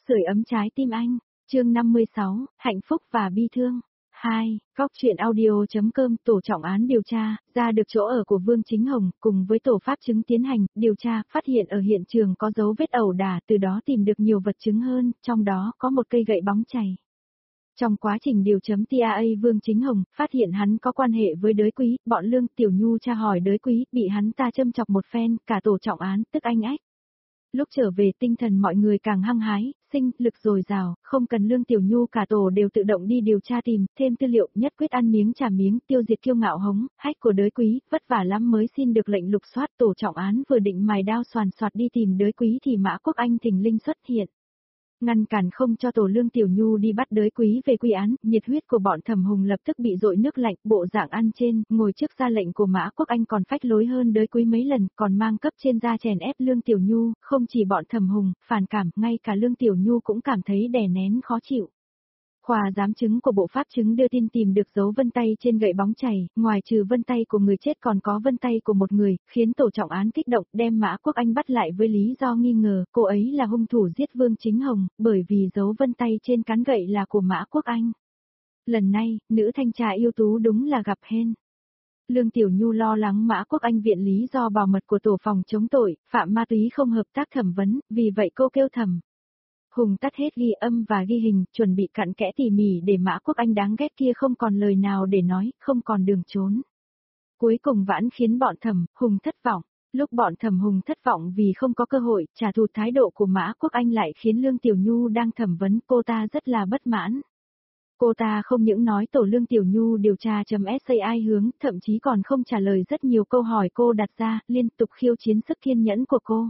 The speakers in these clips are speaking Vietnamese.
Sưởi ấm trái tim anh, chương 56, hạnh phúc và bi thương. 2. Góc truyện audio.com. Tổ trọng án điều tra, ra được chỗ ở của Vương Chính Hồng, cùng với tổ pháp chứng tiến hành, điều tra, phát hiện ở hiện trường có dấu vết ẩu đả, từ đó tìm được nhiều vật chứng hơn, trong đó có một cây gậy bóng chày. Trong quá trình điều chấm TAA Vương Chính Hồng, phát hiện hắn có quan hệ với Đới Quý, bọn Lương Tiểu Nhu tra hỏi Đới Quý, bị hắn ta châm chọc một phen, cả tổ trọng án, tức anh ách. Lúc trở về tinh thần mọi người càng hăng hái, sinh lực dồi dào, không cần Lương Tiểu Nhu cả tổ đều tự động đi điều tra tìm, thêm tư liệu, nhất quyết ăn miếng trả miếng, tiêu diệt kiêu ngạo hống, hách của Đới Quý, vất vả lắm mới xin được lệnh lục soát. Tổ trọng án vừa định mài đao xoàn xoạt đi tìm Đới Quý thì Mã Quốc Anh thình lình xuất hiện. Ngăn cản không cho tổ Lương Tiểu Nhu đi bắt Đới Quý về quy án, nhiệt huyết của bọn Thẩm Hùng lập tức bị dội nước lạnh, bộ dạng ăn trên, ngồi trước ra lệnh của Mã Quốc Anh còn phách lối hơn Đới Quý mấy lần, còn mang cấp trên ra chèn ép Lương Tiểu Nhu, không chỉ bọn Thẩm Hùng, phản cảm, ngay cả Lương Tiểu Nhu cũng cảm thấy đè nén khó chịu. Khoa giám chứng của bộ pháp chứng đưa tin tìm được dấu vân tay trên gậy bóng chày, ngoài trừ vân tay của người chết còn có vân tay của một người, khiến tổ trọng án kích động đem Mã Quốc Anh bắt lại với lý do nghi ngờ cô ấy là hung thủ giết Vương Chính Hồng, bởi vì dấu vân tay trên cán gậy là của Mã Quốc Anh. Lần này, nữ thanh tra ưu tú đúng là gặp hên. Lương Tiểu Nhu lo lắng Mã Quốc Anh viện lý do bảo mật của tổ phòng chống tội, phạm ma túy không hợp tác thẩm vấn, vì vậy cô kêu Thẩm Hùng tắt hết ghi âm và ghi hình, chuẩn bị cặn kẽ tỉ mỉ để Mã Quốc Anh đáng ghét kia không còn lời nào để nói, không còn đường trốn. Cuối cùng vãn khiến bọn Thẩm Hùng thất vọng. Lúc bọn Thẩm Hùng thất vọng vì không có cơ hội trả thù, thái độ của Mã Quốc Anh lại khiến Lương Tiểu Nhu đang thẩm vấn cô ta rất là bất mãn. Cô ta không những nói tổ Lương Tiểu Nhu điều tra .sai hướng, thậm chí còn không trả lời rất nhiều câu hỏi cô đặt ra, liên tục khiêu chiến sức kiên nhẫn của cô.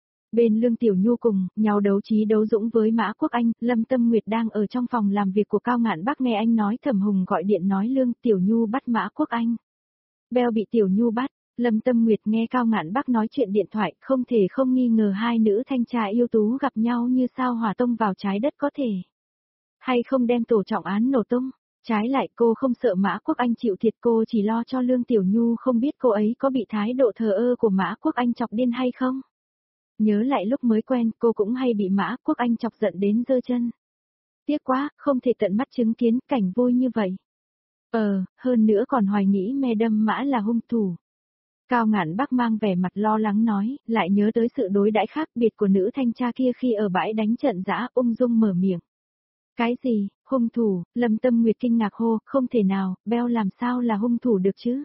Bên Lương Tiểu Nhu cùng, nhau đấu trí đấu dũng với Mã Quốc Anh, Lâm Tâm Nguyệt đang ở trong phòng làm việc của Cao Ngạn Bắc nghe anh nói Thẩm Hùng gọi điện nói Lương Tiểu Nhu bắt Mã Quốc Anh. Beo bị Tiểu Nhu bắt, Lâm Tâm Nguyệt nghe Cao Ngạn Bắc nói chuyện điện thoại, không thể không nghi ngờ hai nữ thanh tra ưu tú gặp nhau như sao hỏa tông vào trái đất có thể. Hay không đem tổ trọng án nổ tung, trái lại cô không sợ Mã Quốc Anh chịu thiệt, cô chỉ lo cho Lương Tiểu Nhu không biết cô ấy có bị thái độ thờ ơ của Mã Quốc Anh chọc điên hay không. Nhớ lại lúc mới quen, cô cũng hay bị Mã Quốc Anh chọc giận đến giơ chân. Tiếc quá, không thể tận mắt chứng kiến cảnh vui như vậy. Hơn nữa còn hoài nghĩ Madam Mã là hung thủ. Cao Ngạn Bắc mang vẻ mặt lo lắng nói, lại nhớ tới sự đối đãi khác biệt của nữ thanh tra kia khi ở bãi đánh trận dã, ung dung mở miệng. Cái gì, hung thủ? Lâm Tâm Nguyệt kinh ngạc hô, không thể nào, Beo làm sao là hung thủ được chứ?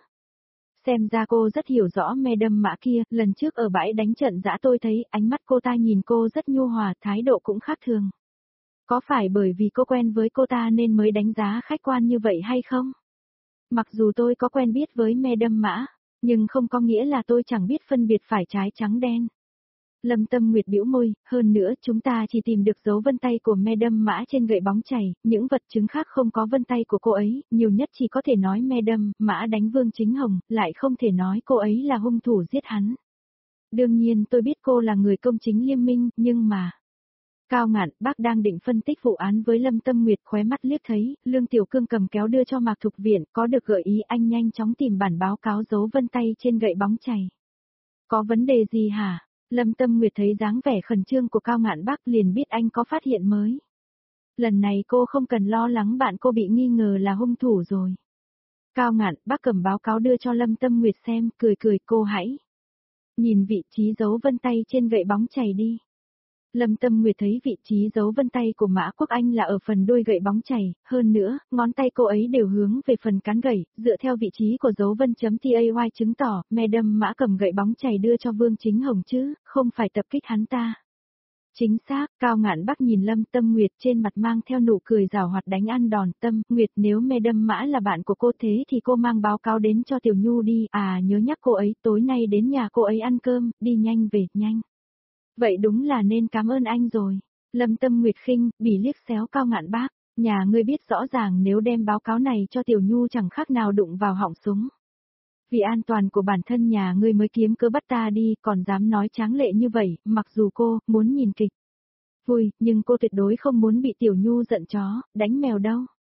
Xem ra cô rất hiểu rõ Madam Mã kia, lần trước ở bãi đánh trận dã tôi thấy ánh mắt cô ta nhìn cô rất nhu hòa, thái độ cũng khác thường. Có phải bởi vì cô quen với cô ta nên mới đánh giá khách quan như vậy hay không? Mặc dù tôi có quen biết với Madam Mã, nhưng không có nghĩa là tôi chẳng biết phân biệt phải trái trắng đen. Lâm Tâm Nguyệt bĩu môi, hơn nữa chúng ta chỉ tìm được dấu vân tay của Madam Mã trên gậy bóng chày, những vật chứng khác không có vân tay của cô ấy, nhiều nhất chỉ có thể nói Madam Mã đánh Vương Chính Hồng, lại không thể nói cô ấy là hung thủ giết hắn. Đương nhiên tôi biết cô là người công chính liêm minh, nhưng mà... Cao Ngạn Bắc đang định phân tích vụ án với Lâm Tâm Nguyệt, khóe mắt liếc thấy, Lương Tiểu Cương cầm kéo đưa cho Mạc Thục Viện, có được gợi ý anh nhanh chóng tìm bản báo cáo dấu vân tay trên gậy bóng chày. Có vấn đề gì hả? Lâm Tâm Nguyệt thấy dáng vẻ khẩn trương của Cao Ngạn Bắc liền biết anh có phát hiện mới. Lần này cô không cần lo lắng bạn cô bị nghi ngờ là hung thủ rồi. Cao Ngạn Bắc cầm báo cáo đưa cho Lâm Tâm Nguyệt xem, cười cười, cô hãy nhìn vị trí dấu vân tay trên gậy bóng chày đi. Lâm Tâm Nguyệt thấy vị trí dấu vân tay của Mã Quốc Anh là ở phần đuôi gậy bóng chày, hơn nữa, ngón tay cô ấy đều hướng về phần cán gậy, dựa theo vị trí của dấu vân.tay chứng tỏ, Madam Mã cầm gậy bóng chày đưa cho Vương Chính Hồng chứ, không phải tập kích hắn ta. Chính xác, Cao Ngạn Bắc nhìn Lâm Tâm Nguyệt trên mặt mang theo nụ cười giảo hoạt đánh ăn đòn. Tâm Nguyệt, nếu Madam Mã là bạn của cô thế thì cô mang báo cáo đến cho Tiểu Nhu đi, nhớ nhắc cô ấy, tối nay đến nhà cô ấy ăn cơm, đi nhanh về, nhanh. Vậy đúng là nên cảm ơn anh rồi. Lâm Tâm Nguyệt khinh, bỉ liếc xéo Cao Ngạn Bắc, nhà ngươi biết rõ ràng nếu đem báo cáo này cho Tiểu Nhu chẳng khác nào đụng vào họng súng. Vì an toàn của bản thân nhà ngươi mới kiếm cớ bắt ta đi, còn dám nói tráng lệ như vậy, mặc dù cô muốn nhìn kịch vui, nhưng cô tuyệt đối không muốn bị Tiểu Nhu giận chó, đánh mèo đâu.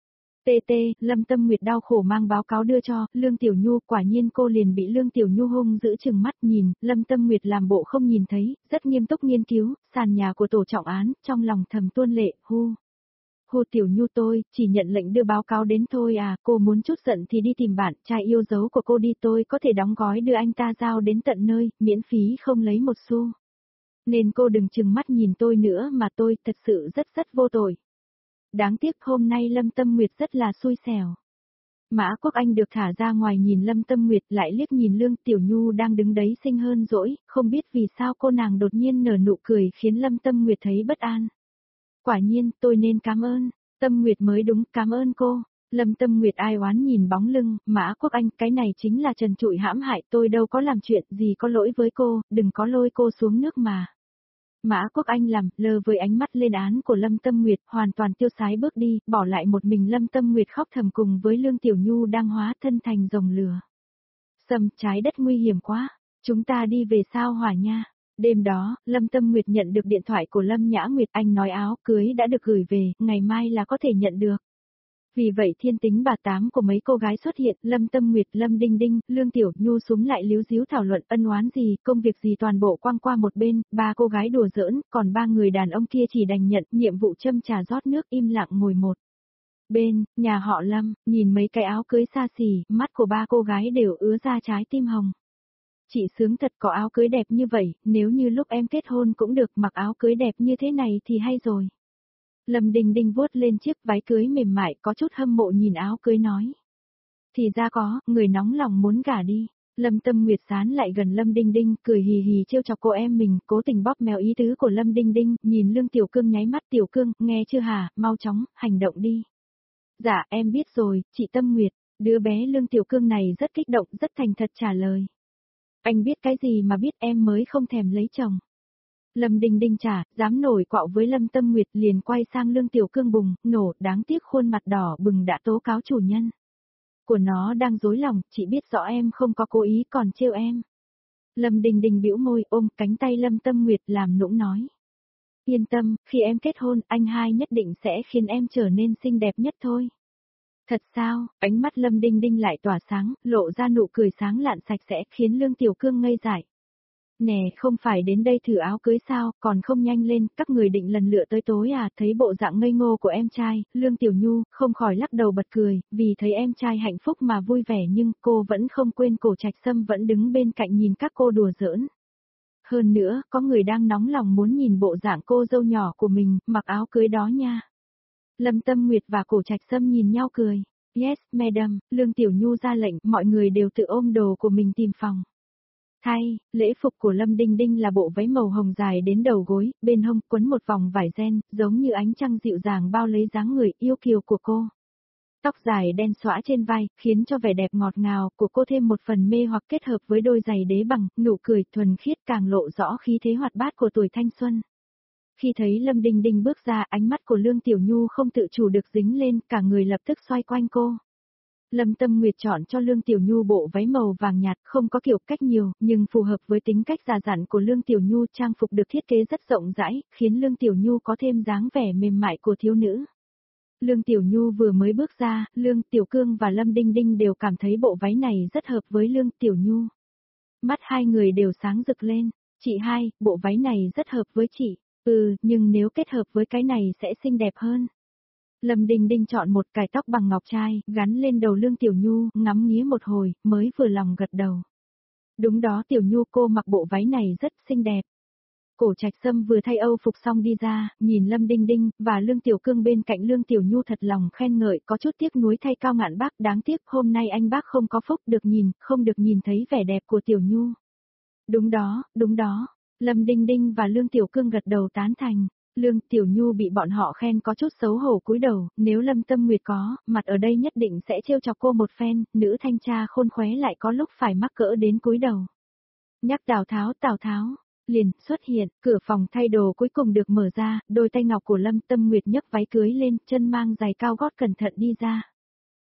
TT, Lâm Tâm Nguyệt đau khổ mang báo cáo đưa cho Lương Tiểu Nhu, quả nhiên cô liền bị Lương Tiểu Nhu hung dữ chừng mắt nhìn, Lâm Tâm Nguyệt làm bộ không nhìn thấy, rất nghiêm túc nghiên cứu, sàn nhà của tổ trọng án, trong lòng thầm tuôn lệ, Hu Tiểu Nhu tôi, chỉ nhận lệnh đưa báo cáo đến thôi à, cô muốn chút giận thì đi tìm bạn trai yêu dấu của cô đi, tôi có thể đóng gói đưa anh ta giao đến tận nơi, miễn phí không lấy một xu. Nên cô đừng chừng mắt nhìn tôi nữa mà tôi thật sự rất rất vô tội. Đáng tiếc hôm nay Lâm Tâm Nguyệt rất là xui xẻo. Mã Quốc Anh được thả ra ngoài nhìn Lâm Tâm Nguyệt lại liếc nhìn Lương Tiểu Nhu đang đứng đấy xinh hơn dỗi, không biết vì sao cô nàng đột nhiên nở nụ cười khiến Lâm Tâm Nguyệt thấy bất an. Quả nhiên, tôi nên cảm ơn. Tâm Nguyệt mới đúng, cảm ơn cô. Lâm Tâm Nguyệt ai oán nhìn bóng lưng, Mã Quốc Anh, cái này chính là trần trụi hãm hại, tôi đâu có làm chuyện gì có lỗi với cô, đừng có lôi cô xuống nước mà. Mã Quốc Anh làm lơ với ánh mắt lên án của Lâm Tâm Nguyệt, hoàn toàn tiêu sái bước đi, bỏ lại một mình Lâm Tâm Nguyệt khóc thầm cùng với Lương Tiểu Nhu đang hóa thân thành rồng lửa. Sầm, trái đất nguy hiểm quá, chúng ta đi về sao Hỏa nha. Đêm đó, Lâm Tâm Nguyệt nhận được điện thoại của Lâm Nhã Nguyệt, anh nói áo cưới đã được gửi về, ngày mai là có thể nhận được. Vì vậy thiên tính bà tám của mấy cô gái xuất hiện, Lâm Tâm Nguyệt, Lâm Đinh Đinh, Lương Tiểu Nhu súng lại líu díu thảo luận ân oán gì, công việc gì toàn bộ quăng qua một bên, ba cô gái đùa giỡn, còn ba người đàn ông kia chỉ đành nhận nhiệm vụ châm trà rót nước im lặng ngồi một bên, nhà họ Lâm, nhìn mấy cái áo cưới xa xỉ, mắt của ba cô gái đều ứa ra trái tim hồng. Chị sướng thật, có áo cưới đẹp như vậy, nếu như lúc em kết hôn cũng được mặc áo cưới đẹp như thế này thì hay rồi. Lâm Đình Đình vuốt lên chiếc váy cưới mềm mại có chút hâm mộ nhìn áo cưới nói. Thì ra có, người nóng lòng muốn gả đi. Lâm Tâm Nguyệt sán lại gần Lâm Đinh Đinh, cười hì hì trêu chọc cô em mình, cố tình bóp méo ý tứ của Lâm Đinh Đinh, nhìn Lương Tiểu Cương nháy mắt, Tiểu Cương, nghe chưa hả, mau chóng, hành động đi. Dạ, em biết rồi, chị Tâm Nguyệt, đứa bé Lương Tiểu Cương này rất kích động, rất thành thật trả lời. Anh biết cái gì mà biết, em mới không thèm lấy chồng. Lâm Đinh Đinh trả, dám nổi quạo với Lâm Tâm Nguyệt liền quay sang Lương Tiểu Cương bùng, nổ, đáng tiếc khuôn mặt đỏ bừng đã tố cáo chủ nhân. Của nó đang dối lòng, chị biết rõ em không có cố ý còn trêu em. Lâm Đinh Đinh bĩu môi ôm cánh tay Lâm Tâm Nguyệt làm nũng nói. Yên tâm, khi em kết hôn, anh hai nhất định sẽ khiến em trở nên xinh đẹp nhất thôi. Thật sao, ánh mắt Lâm Đinh Đinh lại tỏa sáng, lộ ra nụ cười sáng lạn sạch sẽ khiến Lương Tiểu Cương ngây dại. Nè, không phải đến đây thử áo cưới sao, còn không nhanh lên, các người định lần lựa tới tối à, thấy bộ dạng ngây ngô của em trai, Lương Tiểu Nhu, không khỏi lắc đầu bật cười, vì thấy em trai hạnh phúc mà vui vẻ nhưng cô vẫn không quên Cổ Trạch Sâm vẫn đứng bên cạnh nhìn các cô đùa giỡn. Hơn nữa, có người đang nóng lòng muốn nhìn bộ dạng cô dâu nhỏ của mình, mặc áo cưới đó nha. Lâm Tâm Nguyệt và Cổ Trạch Sâm nhìn nhau cười. Yes, madam, Lương Tiểu Nhu ra lệnh, mọi người đều tự ôm đồ của mình tìm phòng. Thay, lễ phục của Lâm Đinh Đinh là bộ váy màu hồng dài đến đầu gối, bên hông quấn một vòng vải ren, giống như ánh trăng dịu dàng bao lấy dáng người yêu kiều của cô. Tóc dài đen xõa trên vai, khiến cho vẻ đẹp ngọt ngào của cô thêm một phần mê hoặc kết hợp với đôi giày đế bằng, nụ cười thuần khiết càng lộ rõ khí thế hoạt bát của tuổi thanh xuân. Khi thấy Lâm Đinh Đinh bước ra, ánh mắt của Lương Tiểu Nhu không tự chủ được dính lên, cả người lập tức xoay quanh cô. Lâm Tâm Nguyệt chọn cho Lương Tiểu Nhu bộ váy màu vàng nhạt, không có kiểu cách nhiều, nhưng phù hợp với tính cách già dặn của Lương Tiểu Nhu, trang phục được thiết kế rất rộng rãi, khiến Lương Tiểu Nhu có thêm dáng vẻ mềm mại của thiếu nữ. Lương Tiểu Nhu vừa mới bước ra, Lương Tiểu Cương và Lâm Đinh Đinh đều cảm thấy bộ váy này rất hợp với Lương Tiểu Nhu. Mắt hai người đều sáng rực lên, chị hai, bộ váy này rất hợp với chị, nhưng nếu kết hợp với cái này sẽ xinh đẹp hơn. Lâm Đinh Đinh chọn một cài tóc bằng ngọc trai, gắn lên đầu Lương Tiểu Nhu, ngắm nghía một hồi, mới vừa lòng gật đầu. Đúng đó Tiểu Nhu, cô mặc bộ váy này rất xinh đẹp. Cổ Trạch Sâm vừa thay âu phục xong đi ra, nhìn Lâm Đinh Đinh và Lương Tiểu Cương bên cạnh Lương Tiểu Nhu thật lòng khen ngợi, có chút tiếc nuối thay Cao Ngạn bác, đáng tiếc hôm nay anh bác không có phúc không được nhìn thấy vẻ đẹp của Tiểu Nhu. Đúng đó, Lâm Đinh Đinh và Lương Tiểu Cương gật đầu tán thành. Lương Tiểu Nhu bị bọn họ khen có chút xấu hổ cúi đầu, nếu Lâm Tâm Nguyệt có, mặt ở đây nhất định sẽ trêu chọc cô một phen, nữ thanh tra khôn khuế lại có lúc phải mắc cỡ đến cúi đầu. Nhắc Tào Tháo, liền xuất hiện, cửa phòng thay đồ cuối cùng được mở ra, đôi tay ngọc của Lâm Tâm Nguyệt nhấc váy cưới lên, chân mang giày cao gót cẩn thận đi ra.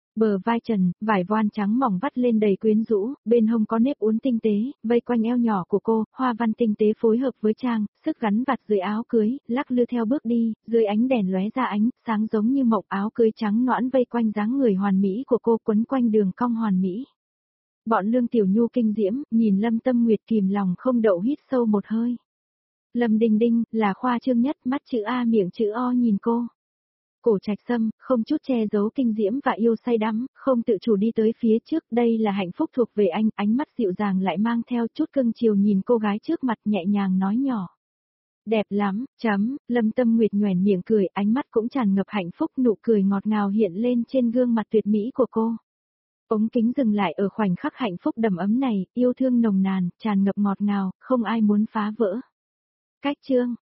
Bờ vai trần, vải voan trắng mỏng vắt lên đầy quyến rũ, bên hông có nếp uốn tinh tế, vây quanh eo nhỏ của cô, hoa văn tinh tế phối hợp với trang, sức gắn vạt dưới áo cưới, lắc lư theo bước đi, dưới ánh đèn lóe ra ánh sáng giống như mộng, áo cưới trắng nõn vây quanh dáng người hoàn mỹ của cô, quấn quanh đường cong hoàn mỹ. Bọn Lương Tiểu Nhu kinh diễm, nhìn Lâm Tâm Nguyệt kìm lòng không đậu hít sâu một hơi. Lâm Đình Đinh, là khoa trương nhất, mắt chữ A miệng chữ O nhìn cô. Cổ Trạch Sâm, không chút che giấu kinh diễm và yêu say đắm, không tự chủ đi tới phía trước, đây là hạnh phúc thuộc về anh, ánh mắt dịu dàng lại mang theo chút cưng chiều nhìn cô gái trước mặt nhẹ nhàng nói nhỏ. Đẹp lắm, Lâm Tâm Nguyệt nhoẻn miệng cười, ánh mắt cũng tràn ngập hạnh phúc, nụ cười ngọt ngào hiện lên trên gương mặt tuyệt mỹ của cô. Ống kính dừng lại ở khoảnh khắc hạnh phúc đầm ấm này, yêu thương nồng nàn, tràn ngập ngọt ngào, không ai muốn phá vỡ. Cách chương